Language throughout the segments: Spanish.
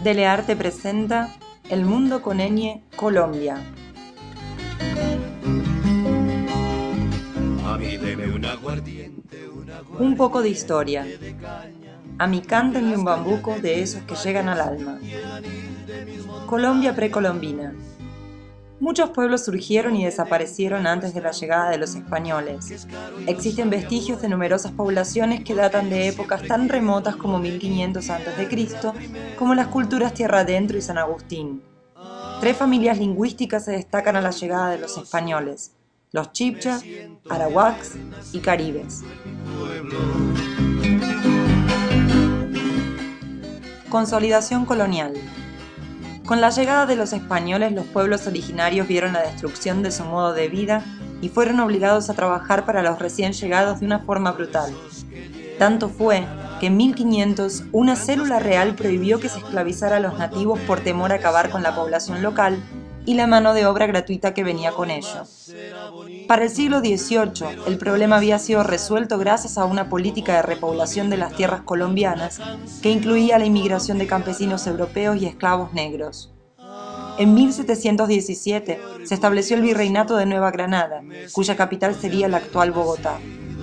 Delearte presenta El Mundo con Ñ, Colombia. Un poco de historia. A mí cántenme un bambuco de esos que llegan al alma. Colombia precolombina. Muchos pueblos surgieron y desaparecieron antes de la llegada de los españoles. Existen vestigios de numerosas poblaciones que datan de épocas tan remotas como 1500 a.C., como las culturas Tierra Adentro y San Agustín. 3 familias lingüísticas se destacan a la llegada de los españoles: los chibchas, arawaks y caribes. Consolidación colonial. Con la llegada de los españoles, los pueblos originarios vieron la destrucción de su modo de vida y fueron obligados a trabajar para los recién llegados de una forma brutal. Tanto fue que en 1500 una célula real prohibió que se esclavizara a los nativos por temor a acabar con la población local y la mano de obra gratuita que venía con ello. Para el siglo XVIII, el problema había sido resuelto gracias a una política de repoblación de las tierras colombianas que incluía la inmigración de campesinos europeos y esclavos negros. En 1717 se estableció el Virreinato de Nueva Granada, cuya capital sería la actual Bogotá.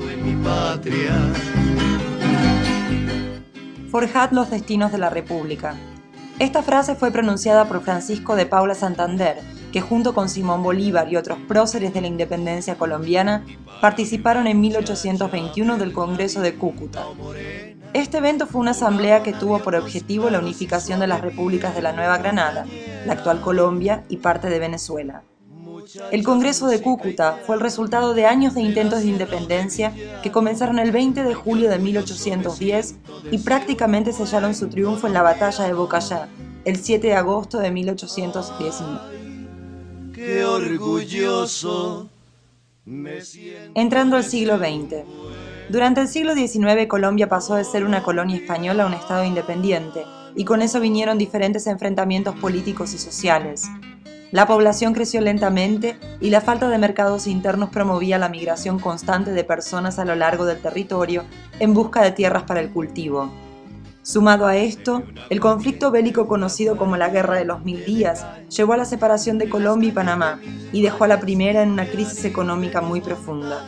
Forjad los destinos de la República. Esta frase fue pronunciada por Francisco de Paula Santander, que junto con Simón Bolívar y otros próceres de la independencia colombiana participaron en 1821 del Congreso de Cúcuta. Este evento fue una asamblea que tuvo por objetivo la unificación de las repúblicas de la Nueva Granada, la actual Colombia y parte de Venezuela. El Congreso de Cúcuta fue el resultado de años de intentos de independencia que comenzaron el 20 de julio de 1810 y prácticamente sellaron su triunfo en la batalla de Bocayá, el 7 de agosto de 1819. ¡Qué orgulloso me siento! Entrando al siglo XX. Durante el siglo XIX, Colombia pasó de ser una colonia española a un estado independiente, y con eso vinieron diferentes enfrentamientos políticos y sociales. La población creció lentamente y la falta de mercados internos promovía la migración constante de personas a lo largo del territorio en busca de tierras para el cultivo. Sumado a esto, el conflicto bélico conocido como la Guerra de los 1000 Días llevó a la separación de Colombia y Panamá y dejó a la primera en una crisis económica muy profunda.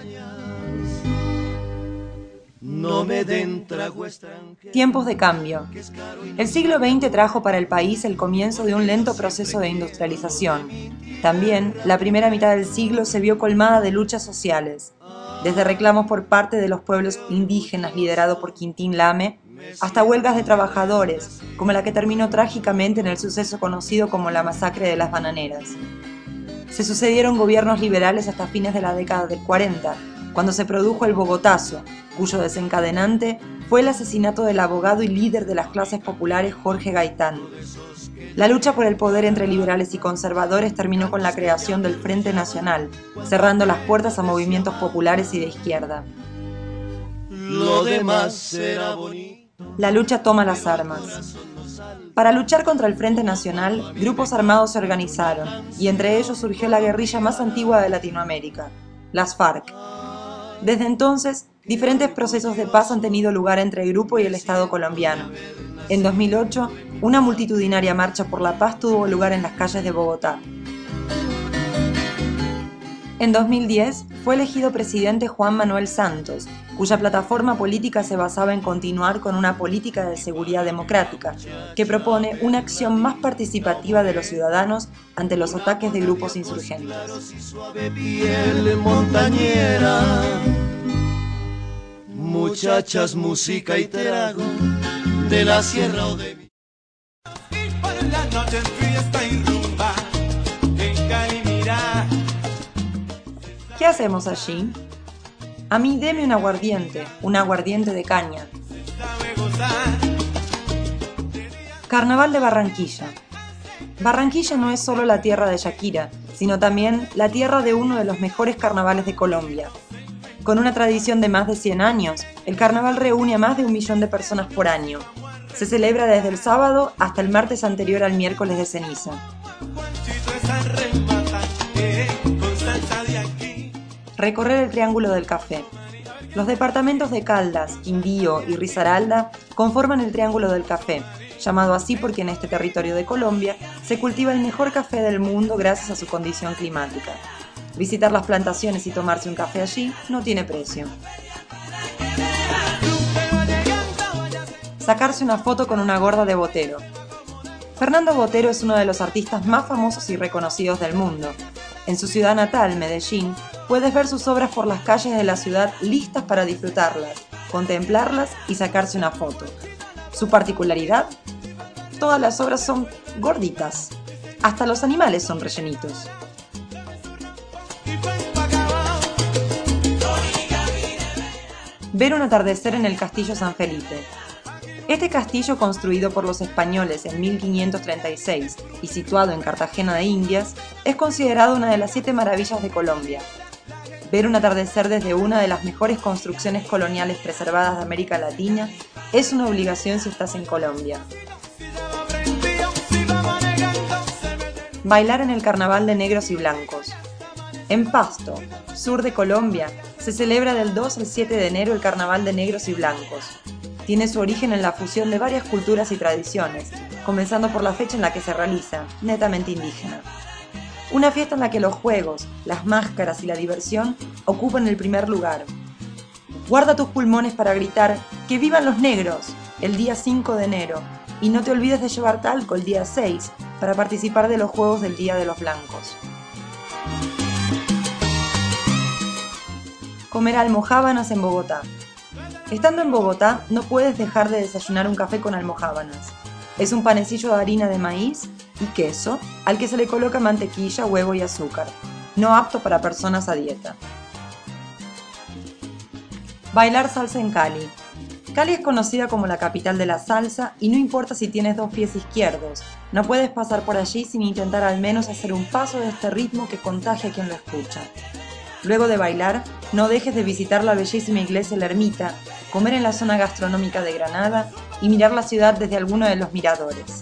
Tiempos de cambio. El siglo XX trajo para el país el comienzo de un lento proceso de industrialización. También, la primera mitad del siglo se vio colmada de luchas sociales, desde reclamos por parte de los pueblos indígenas liderado por Quintín Lame, hasta huelgas de trabajadores, como la que terminó trágicamente en el suceso conocido como la masacre de las bananeras. Se sucedieron gobiernos liberales hasta fines de la década del 40, cuando se produjo el Bogotazo, cuyo desencadenante fue el asesinato del abogado y líder de las clases populares Jorge Gaitán. La lucha por el poder entre liberales y conservadores terminó con la creación del Frente Nacional, cerrando las puertas a movimientos populares y de izquierda. Lo demás será bonito. La lucha toma las armas. Para luchar contra el Frente Nacional, grupos armados se organizaron, y entre ellos surgió la guerrilla más antigua de Latinoamérica, las FARC. Desde entonces, diferentes procesos de paz han tenido lugar entre el grupo y el Estado colombiano. En 2008, una multitudinaria marcha por la paz tuvo lugar en las calles de Bogotá. En 2010, fue elegido presidente Juan Manuel Santos, cuya plataforma política se basaba en continuar con una política de seguridad democrática, que propone una acción más participativa de los ciudadanos ante los ataques de grupos insurgentes. Muchachas, música y trago de la sierra o de mi... Y para la noche fiesta y rumba, venga y mira. ¿Qué hacemos allí? A mí deme un aguardiente de caña. Carnaval de Barranquilla. Barranquilla no es solo la tierra de Shakira, sino también la tierra de uno de los mejores carnavales de Colombia. Con una tradición de más de 100 años, el carnaval reúne a más de 1 millón de personas por año. Se celebra desde el sábado hasta el martes anterior al miércoles de ceniza. Recorrer el Triángulo del Café. Los departamentos de Caldas, Quindío y Risaralda conforman el Triángulo del Café, llamado así porque en este territorio de Colombia se cultiva el mejor café del mundo gracias a su condición climática. Visitar las plantaciones y tomarse un café allí no tiene precio. Sacarse una foto con una gorda de Botero. Fernando Botero es uno de los artistas más famosos y reconocidos del mundo. En su ciudad natal, Medellín, puedes ver sus obras por las calles de la ciudad listas para disfrutarlas, contemplarlas y sacarse una foto. Su particularidad: todas las obras son gorditas. Hasta los animales son rellenitos. Ver un atardecer en el Castillo San Felipe. Este castillo, construido por los españoles en 1536 y situado en Cartagena de Indias, es considerado una de las 7 maravillas de Colombia. Ver un atardecer desde una de las mejores construcciones coloniales preservadas de América Latina es una obligación si estás en Colombia. Bailar en el Carnaval de Negros y Blancos. En Pasto, sur de Colombia, se celebra del 2 al 7 de enero el Carnaval de Negros y Blancos. Tiene su origen en la fusión de varias culturas y tradiciones, comenzando por la fecha en la que se realiza, netamente indígena. Una fiesta en la que los juegos, las máscaras y la diversión ocupan el primer lugar. Guarda tus pulmones para gritar ¡que vivan los negros! El día 5 de enero, y no te olvides de llevar talco el día 6 para participar de los Juegos del Día de los Blancos. Comer almojábanas en Bogotá. Estando en Bogotá, no puedes dejar de desayunar un café con almojábanas. Es un panecillo de harina de maíz y queso, al que se le coloca mantequilla, huevo y azúcar, no apto para personas a dieta. Bailar salsa en Cali. Cali es conocida como la capital de la salsa y no importa si tienes 2 pies izquierdos, no puedes pasar por allí sin intentar al menos hacer un paso de este ritmo que contagie a quien lo escucha. Luego de bailar, no dejes de visitar la bellísima iglesia La Ermita, comer en la zona gastronómica de Granada y mirar la ciudad desde alguno de los miradores.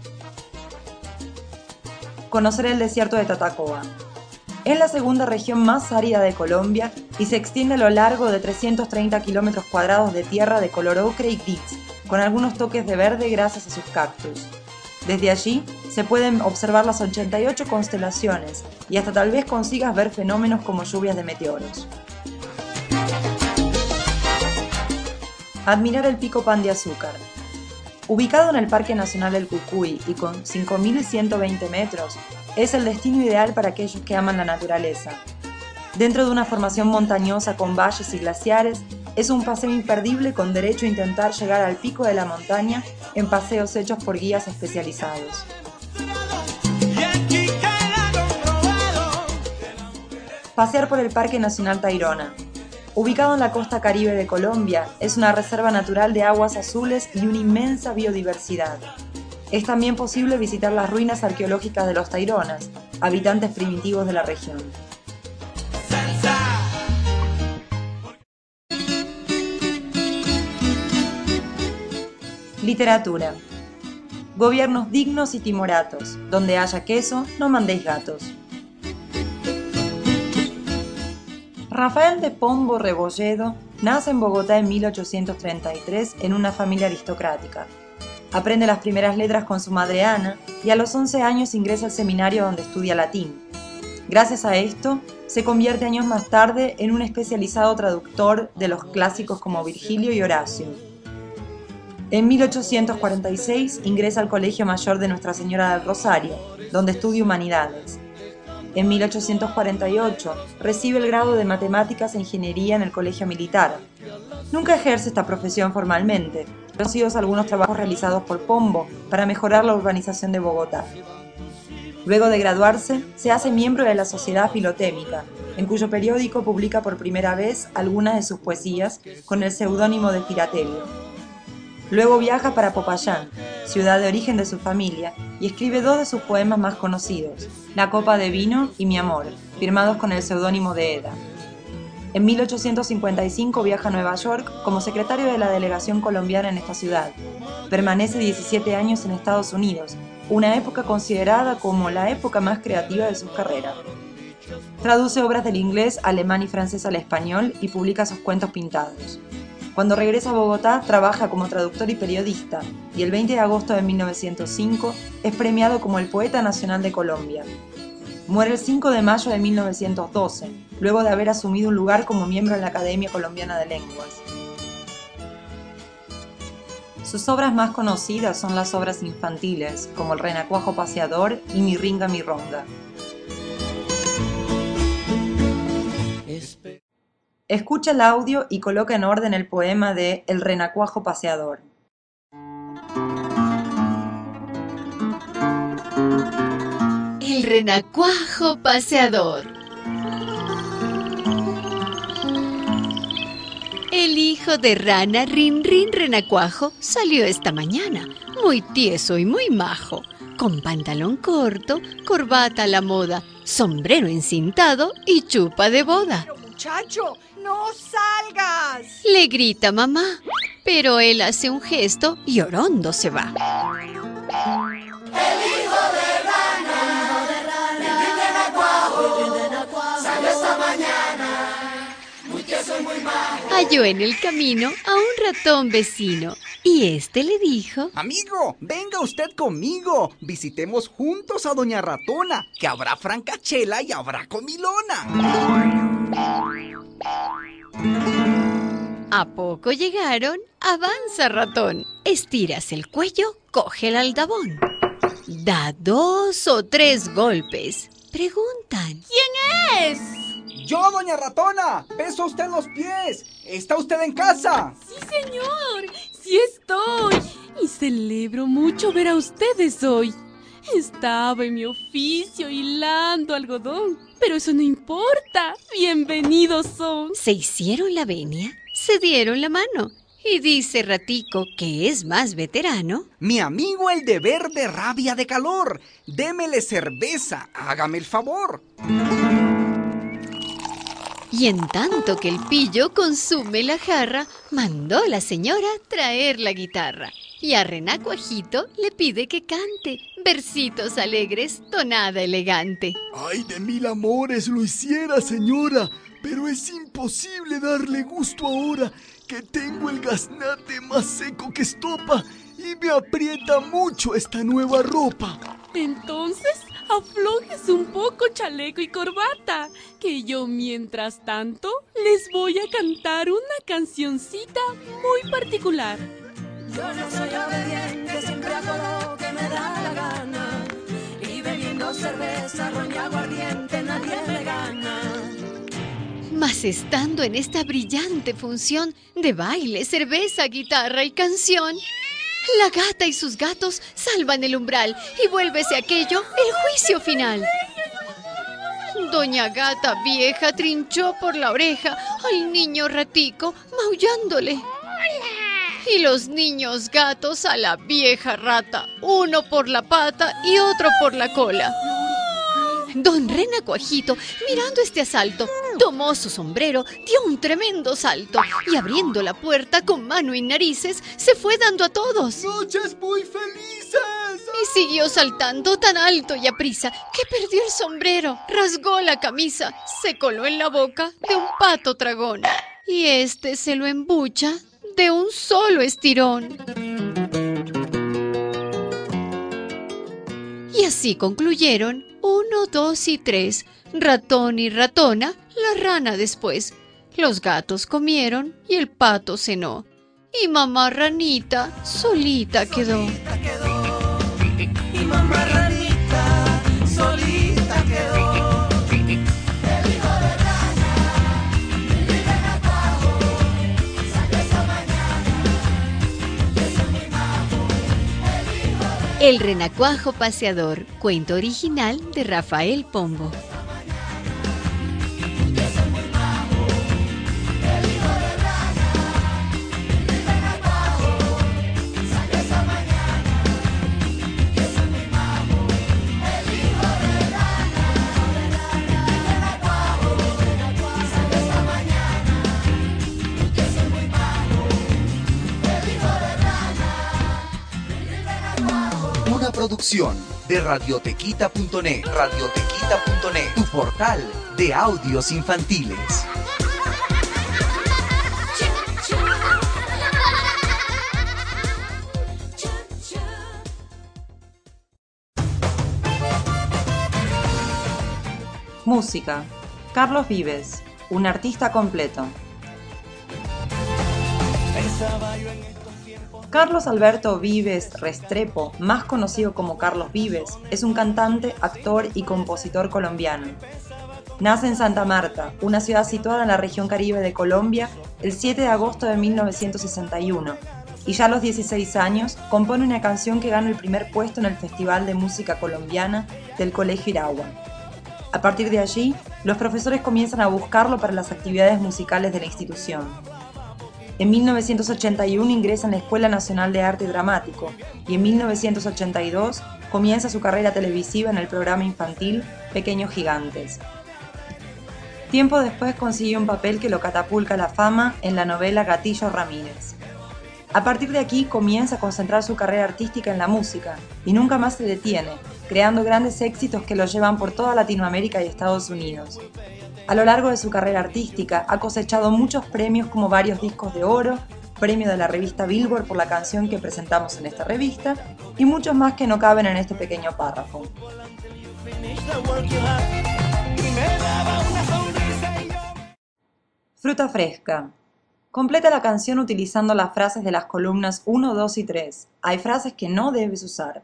Conocer el desierto de Tatacoa. Es la segunda región más árida de Colombia y se extiende a lo largo de 330 kilómetros cuadrados de tierra de color ocre y gris, con algunos toques de verde gracias a sus cactus. Desde allí se pueden observar las 88 constelaciones y hasta tal vez consigas ver fenómenos como lluvias de meteoros. Admirar el Pico Pan de Azúcar. Ubicado en el Parque Nacional del Cucuy y con 5.120 metros, es el destino ideal para aquellos que aman la naturaleza. Dentro de una formación montañosa con valles y glaciares, es un paseo imperdible con derecho a intentar llegar al pico de la montaña en paseos hechos por guías especializados. Pasear por el Parque Nacional Tayrona. Ubicado en la costa caribe de Colombia, es una reserva natural de aguas azules y una inmensa biodiversidad. Es también posible visitar las ruinas arqueológicas de los Taironas, habitantes primitivos de la región. Literatura. Gobiernos dignos y timoratos. Donde haya queso, no mandéis gatos. Rafael de Pombo Rebolledo nace en Bogotá en 1833 en una familia aristocrática. Aprende las primeras letras con su madre Ana y a los 11 años ingresa al seminario donde estudia latín. Gracias a esto, se convierte años más tarde en un especializado traductor de los clásicos como Virgilio y Horacio. En 1846 ingresa al Colegio Mayor de Nuestra Señora del Rosario, donde estudia Humanidades. En 1848 recibe el grado de Matemáticas e Ingeniería en el Colegio Militar. Nunca ejerce esta profesión formalmente, conocidos algunos trabajos realizados por Pombo para mejorar la urbanización de Bogotá. Luego de graduarse, se hace miembro de la Sociedad Filotémica, en cuyo periódico publica por primera vez algunas de sus poesías con el seudónimo de Filatelio. Luego viaja para Popayán, ciudad de origen de su familia, y escribe 2 de sus poemas más conocidos, La copa de vino y Mi amor, firmados con el seudónimo de Eda. En 1855 viaja a Nueva York como secretario de la delegación colombiana en esta ciudad. Permanece 17 años en Estados Unidos, una época considerada como la época más creativa de su carrera. Traduce obras del inglés, alemán y francés al español y publica sus cuentos pintados. Cuando regresa a Bogotá, trabaja como traductor y periodista, y el 20 de agosto de 1905 es premiado como el Poeta Nacional de Colombia. Muere el 5 de mayo de 1912, luego de haber asumido un lugar como miembro en la Academia Colombiana de Lenguas. Sus obras más conocidas son las obras infantiles, como El Renacuajo Paseador y Mi Ringa Mi Ronga. Escucha el audio y coloca en orden el poema de El Renacuajo Paseador. El renacuajo paseador. El hijo de rana Rin Rin Renacuajo salió esta mañana, muy tieso y muy majo, con pantalón corto, corbata a la moda, sombrero encintado y chupa de boda. ¡Pero muchacho, no salgas! Le grita mamá, pero él hace un gesto y orondo se va. Halló en el camino a un ratón vecino y este le dijo: Amigo, venga usted conmigo, visitemos juntos a Doña Ratona, que habrá francachela y habrá comilona. A poco llegaron, avanza ratón, estiras el cuello, coge el aldabón. Da 2 o 3 golpes. Preguntan: ¿Quién es? Yo, Doña Ratona, beso a usted los pies. ¿Está usted en casa? Sí, señor, sí estoy. Y celebro mucho ver a ustedes hoy. Estaba en mi oficio hilando algodón, pero eso no importa. Bienvenidos son. Se hicieron la venia, se dieron la mano. Y dice Ratico, que es más veterano: Mi amigo el de verde rabia de calor, démele cerveza, hágame el favor. Y en tanto que el pillo consume la jarra, mandó la señora traer la guitarra. Y a Renacuajito le pide que cante versitos alegres, tonada elegante. ¡Ay, de 1000 amores lo hiciera, señora! Pero es imposible darle gusto ahora, que tengo el gaznate más seco que estopa y me aprieta mucho esta nueva ropa. Entonces, aflojes un poco chaleco y corbata, que yo mientras tanto les voy a cantar una cancioncita muy particular. Yo no soy obediente, siempre hago lo que me da la gana. Y bebiendo cerveza, ron y aguardiente, nadie me gana. Mas estando en esta brillante función de baile, cerveza, guitarra y canción, la gata y sus gatos salvan el umbral y vuélvese aquello el juicio final. Doña Gata vieja trinchó por la oreja al niño Ratico maullándole. Y los niños gatos a la vieja rata, uno por la pata y otro por la cola. Don Renacuajito, mirando este asalto, tomó su sombrero, dio un tremendo salto y abriendo la puerta con mano y narices, se fue dando a todos. ¡Noches muy felices! Y siguió saltando tan alto y aprisa que perdió el sombrero, rasgó la camisa, se coló en la boca de un pato tragón y este se lo embucha de un solo estirón. Y así concluyeron 1, 2 y 3, ratón y ratona, la rana después. Los gatos comieron y el pato cenó. Y mamá ranita solita quedó. Y mamá ranita solita quedó. El hijo de rana, el renacuajo, salió esta mañana. Yo soy muy majo, el hijo de... El Renacuajo Paseador, cuento original de Rafael Pombo. Una producción de Radiotequita.net. Radiotequita.net, tu portal de audios infantiles. Música. Carlos Vives, un artista completo. Carlos Alberto Vives Restrepo, más conocido como Carlos Vives, es un cantante, actor y compositor colombiano. Nace en Santa Marta, una ciudad situada en la región Caribe de Colombia, el 7 de agosto de 1961, y ya a los 16 años compone una canción que gana el primer puesto en el Festival de Música Colombiana del Colegio Iragua. A partir de allí, los profesores comienzan a buscarlo para las actividades musicales de la institución. En 1981 ingresa en la Escuela Nacional de Arte Dramático y en 1982 comienza su carrera televisiva en el programa infantil Pequeños Gigantes. Tiempo después consiguió un papel que lo catapulta a la fama en la novela Gatillo Ramírez. A partir de aquí comienza a concentrar su carrera artística en la música y nunca más se detiene, creando grandes éxitos que lo llevan por toda Latinoamérica y Estados Unidos. A lo largo de su carrera artística ha cosechado muchos premios como varios discos de oro, premio de la revista Billboard por la canción que presentamos en esta revista y muchos más que no caben en este pequeño párrafo. Fruta fresca. Completa la canción utilizando las frases de las columnas 1, 2 y 3. Hay frases que no debes usar.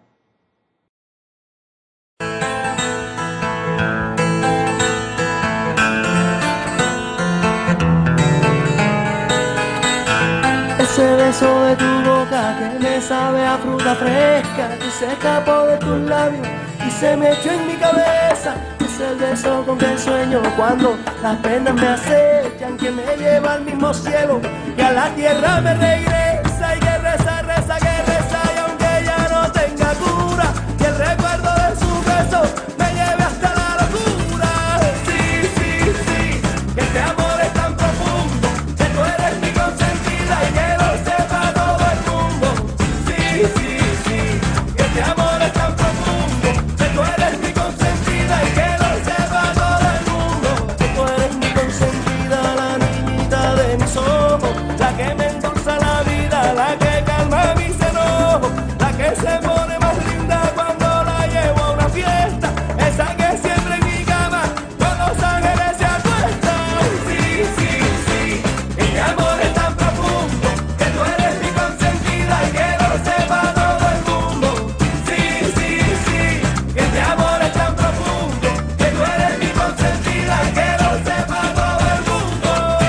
Ese beso de tu boca que me sabe a fruta fresca, que se escapó de tus labios y se me echó en mi cabeza. Es el beso con que sueño cuando las penas me acechan, que me lleva al mismo cielo y a la tierra me regresa. Y que reza, reza, que reza, y aunque ya no tenga cura, y el recuerdo de su beso me lleve hasta la locura. Sí, sí, sí, que este amor es tan profundo, que tú eres mi consentida y que lo sepa todo el mundo. Sí, sí, sí, que este amor es tan profundo, que tú eres mi consentida y que lo sepa todo el mundo. Que tú eres mi consentida, la niñita de mis ojos, la que me endulza la vida, la que calma mis enojos, la que se pone más linda cuando la llevo a una fiesta, esa que siempre en mi cama con los ángeles se acuestan. Sí, sí, sí, y mi amor es tan profundo, que tú eres mi consentida y que lo sepa todo el mundo. Sí, sí, sí, que este amor es tan profundo, que tú eres mi consentida y que lo sepa todo el mundo.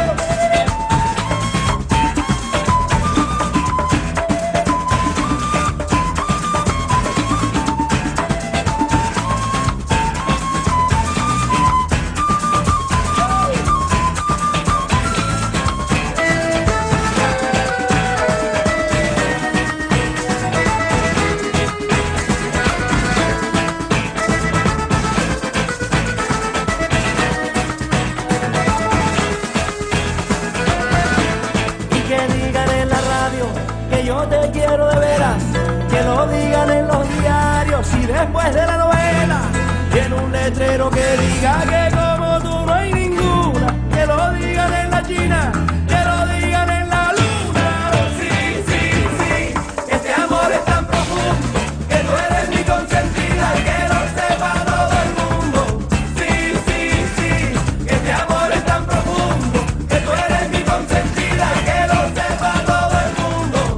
Y que digan en la radio que yo te quiero de veras, que lo digan en los diarios y después de la novela, y en un letrero que diga que como tú no hay ninguna, que lo digan en la China, que lo digan en la luna. Sí, sí, sí, que este amor es tan profundo, que tú eres mi consentida y que lo sepa todo el mundo. Sí, sí, sí, que este amor es tan profundo, que tú eres mi consentida y que lo sepa todo el mundo.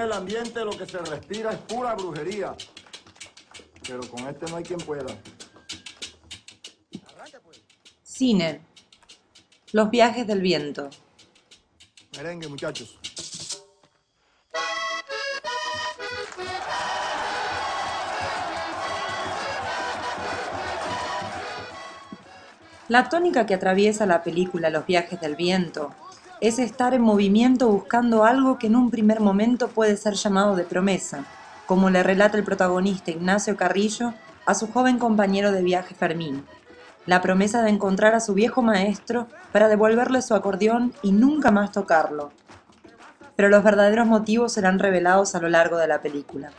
el ambiente lo que se respira es pura brujería. Pero con este no hay quien pueda. Cine. Los viajes del viento. Merengue, muchachos. La tónica que atraviesa la película Los viajes del viento es estar en movimiento buscando algo que en un primer momento puede ser llamado de promesa, como le relata el protagonista Ignacio Carrillo a su joven compañero de viaje Fermín. La promesa de encontrar a su viejo maestro para devolverle su acordeón y nunca más tocarlo. Pero los verdaderos motivos serán revelados a lo largo de la película.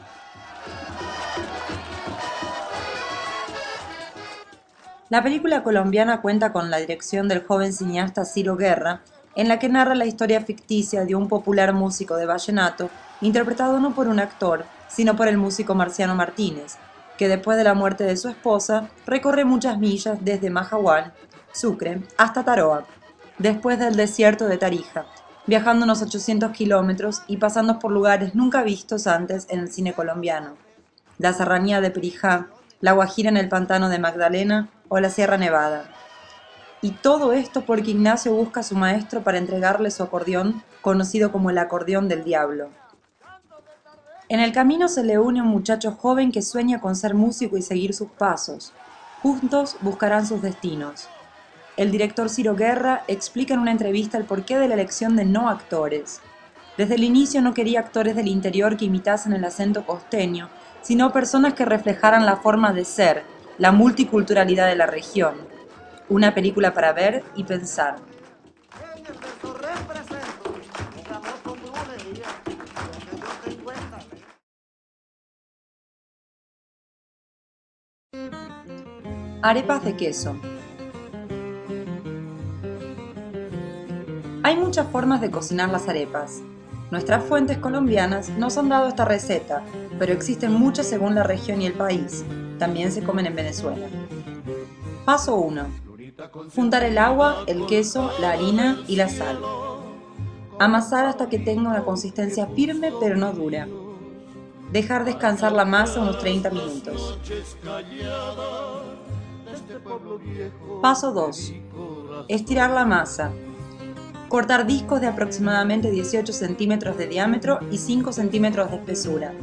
La película colombiana cuenta con la dirección del joven cineasta Ciro Guerra, en la que narra la historia ficticia de un popular músico de vallenato, interpretado no por un actor, sino por el músico Marciano Martínez, que después de la muerte de su esposa, recorre muchas millas desde Majahual, Sucre, hasta Taroa, después del desierto de Tarija, viajando unos 800 kilómetros y pasando por lugares nunca vistos antes en el cine colombiano. La Serranía de Perijá, la Guajira en el Pantano de Magdalena o la Sierra Nevada. Y todo esto porque Ignacio busca a su maestro para entregarle su acordeón, conocido como el acordeón del diablo. En el camino se le une un muchacho joven que sueña con ser músico y seguir sus pasos. Juntos buscarán sus destinos. El director Ciro Guerra explica en una entrevista el porqué de la elección de no actores. Desde el inicio no quería actores del interior que imitasen el acento costeño, sino personas que reflejaran la forma de ser, la multiculturalidad de la región. Una película para ver y pensar. Arepas de queso. Hay muchas formas de cocinar las arepas. Nuestras fuentes colombianas nos han dado esta receta, pero existen muchas según la región y el país. También se comen en Venezuela. Paso 1. Juntar el agua, el queso, la harina y la sal. Amasar hasta que tenga una consistencia firme pero no dura. Dejar descansar la masa unos 30 minutos. Paso 2. Estirar la masa. Cortar discos de aproximadamente 18 centímetros de diámetro y 5 centímetros de espesura.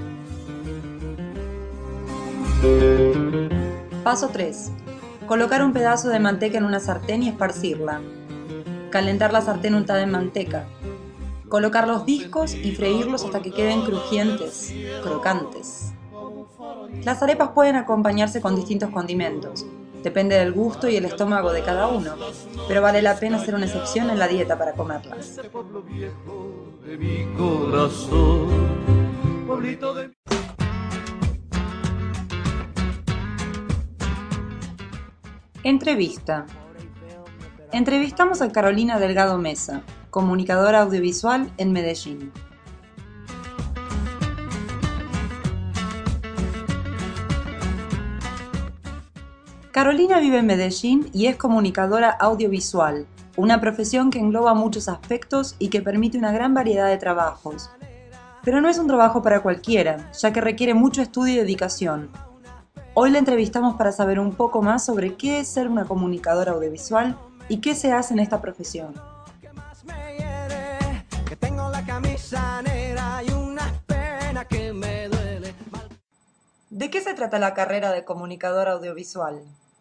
Paso 3. Colocar un pedazo de manteca en una sartén y esparcirla. Calentar la sartén untada en manteca. Colocar los discos y freírlos hasta que queden crujientes, crocantes. Las arepas pueden acompañarse con distintos condimentos. Depende del gusto y el estómago de cada uno, pero vale la pena hacer una excepción en la dieta para comerlas. Entrevista. Entrevistamos a Carolina Delgado Mesa, comunicadora audiovisual en Medellín. Carolina vive en Medellín y es comunicadora audiovisual, una profesión que engloba muchos aspectos y que permite una gran variedad de trabajos. Pero no es un trabajo para cualquiera, ya que requiere mucho estudio y dedicación. Hoy la entrevistamos para saber un poco más sobre qué es ser una comunicadora audiovisual y qué se hace en esta profesión. ¿De qué se trata la carrera de comunicadora audiovisual?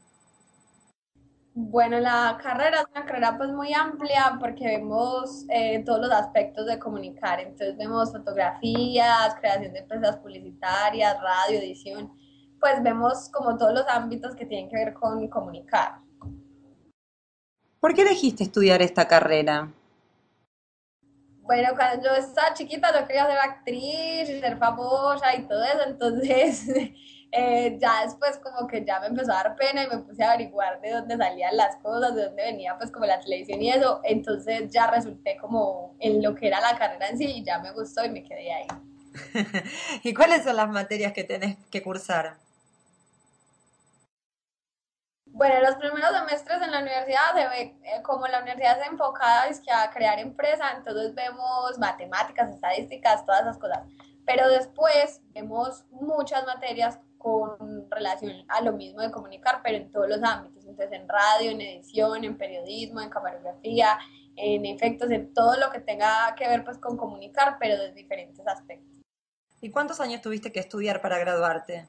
Bueno, la carrera es una carrera pues muy amplia porque vemos todos los aspectos de comunicar. Entonces vemos fotografías, creación de empresas publicitarias, radio, edición. Pues vemos como todos los ámbitos que tienen que ver con comunicar. ¿Por qué elegiste estudiar esta carrera? Bueno, cuando yo estaba chiquita yo quería ser actriz y ser famosa y todo eso, entonces ya después como que ya me empezó a dar pena y me puse a averiguar de dónde salían las cosas, de dónde venía pues como la televisión y eso, entonces ya resulté como en lo que era la carrera en sí y ya me gustó y me quedé ahí. ¿Y cuáles son las materias que tenés que cursar? Bueno, los primeros semestres en la universidad se ve como la universidad es enfocada es que a crear empresa, entonces vemos matemáticas, estadísticas, todas esas cosas. Pero después vemos muchas materias con relación a lo mismo de comunicar, pero en todos los ámbitos. Entonces en radio, en edición, en periodismo, en camarógrafía, en efectos, en todo lo que tenga que ver pues con comunicar, pero de diferentes aspectos. ¿Y cuántos años tuviste que estudiar para graduarte?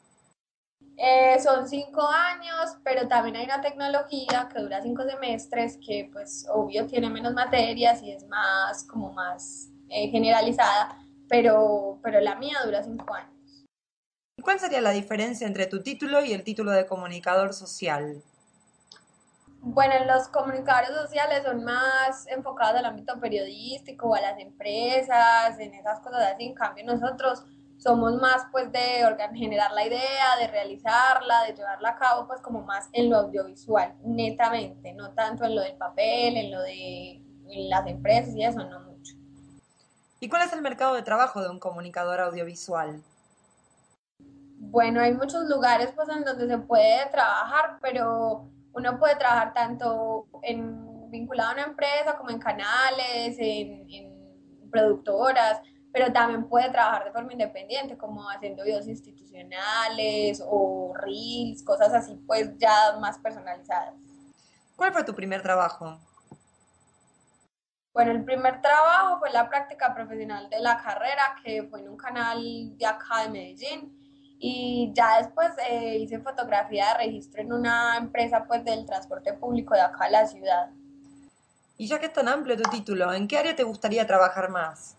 Son 5 años, pero también hay una tecnología que dura 5 semestres, que pues obvio tiene menos materias y es más como más generalizada, pero la mía dura 5 años. ¿Y cuál sería la diferencia entre tu título y el título de comunicador social? Bueno, los comunicadores sociales son más enfocados al ámbito periodístico, a las empresas, en esas cosas así. En cambio, nosotros somos más pues de generar la idea, de realizarla, de llevarla a cabo pues como más en lo audiovisual, netamente, no tanto en lo del papel, en lo de en las empresas y eso, no mucho. ¿Y cuál es el mercado de trabajo de un comunicador audiovisual? Bueno, hay muchos lugares pues en donde se puede trabajar, pero uno puede trabajar tanto vinculado a una empresa como en canales, en productoras, pero también puede trabajar de forma independiente, como haciendo videos institucionales o reels, cosas así pues ya más personalizadas. ¿Cuál fue tu primer trabajo? Bueno, el primer trabajo fue la práctica profesional de la carrera, que fue en un canal de acá de Medellín. Y ya después hice fotografía de registro en una empresa pues del transporte público de acá de la ciudad. Y ya que es tan amplio tu título, ¿en qué área te gustaría trabajar más?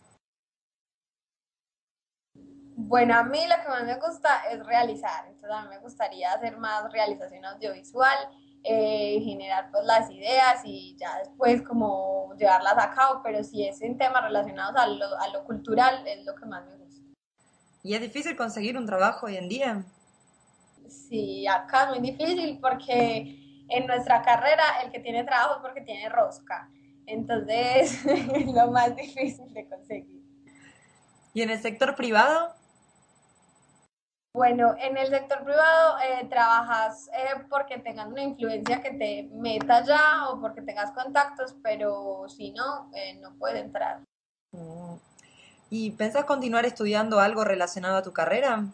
Bueno, a mí lo que más me gusta es realizar, entonces a mí me gustaría hacer más realización audiovisual, generar pues las ideas y ya después como llevarlas a cabo, pero si es en temas relacionados a lo cultural es lo que más me gusta. ¿Y es difícil conseguir un trabajo hoy en día? Sí, acá es muy difícil porque en nuestra carrera el que tiene trabajo es porque tiene rosca, entonces es lo más difícil de conseguir. ¿Y en el sector privado? Bueno, en el sector privado trabajas porque tengas una influencia que te meta ya o porque tengas contactos, pero si no, no puedes entrar. Mm. ¿Y pensás continuar estudiando algo relacionado a tu carrera?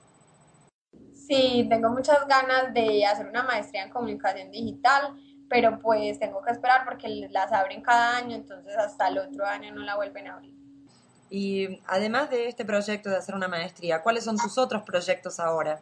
Sí, tengo muchas ganas de hacer una maestría en comunicación digital, pero pues tengo que esperar porque las abren cada año, entonces hasta el otro año no la vuelven a abrir. Y además de este proyecto de hacer una maestría, ¿cuáles son tus otros proyectos ahora?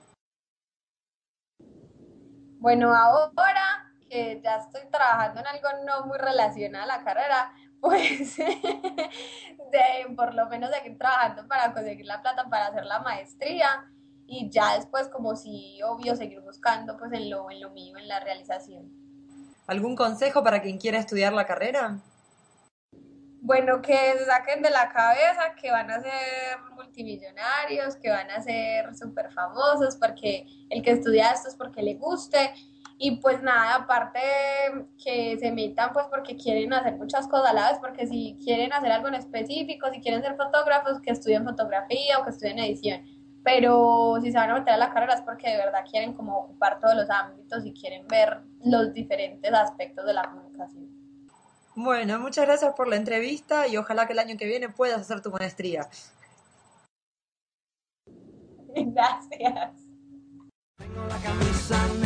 Bueno, ahora que ya estoy trabajando en algo no muy relacionado a la carrera, pues por lo menos seguir trabajando para conseguir la plata para hacer la maestría y ya después como si obvio seguir buscando pues en lo mío, en la realización. ¿Algún consejo para quien quiera estudiar la carrera? Bueno, que se saquen de la cabeza que van a ser multimillonarios, que van a ser súper famosos, porque el que estudia esto es porque le guste. Y pues nada, aparte que se metan pues porque quieren hacer muchas cosas a la vez, porque si quieren hacer algo en específico, si quieren ser fotógrafos, que estudien fotografía o que estudien edición. Pero si se van a meter a la carrera es porque de verdad quieren como ocupar todos los ámbitos y quieren ver los diferentes aspectos de la comunicación. Bueno, muchas gracias por la entrevista y ojalá que el año que viene puedas hacer tu maestría. Gracias. Tengo la camisa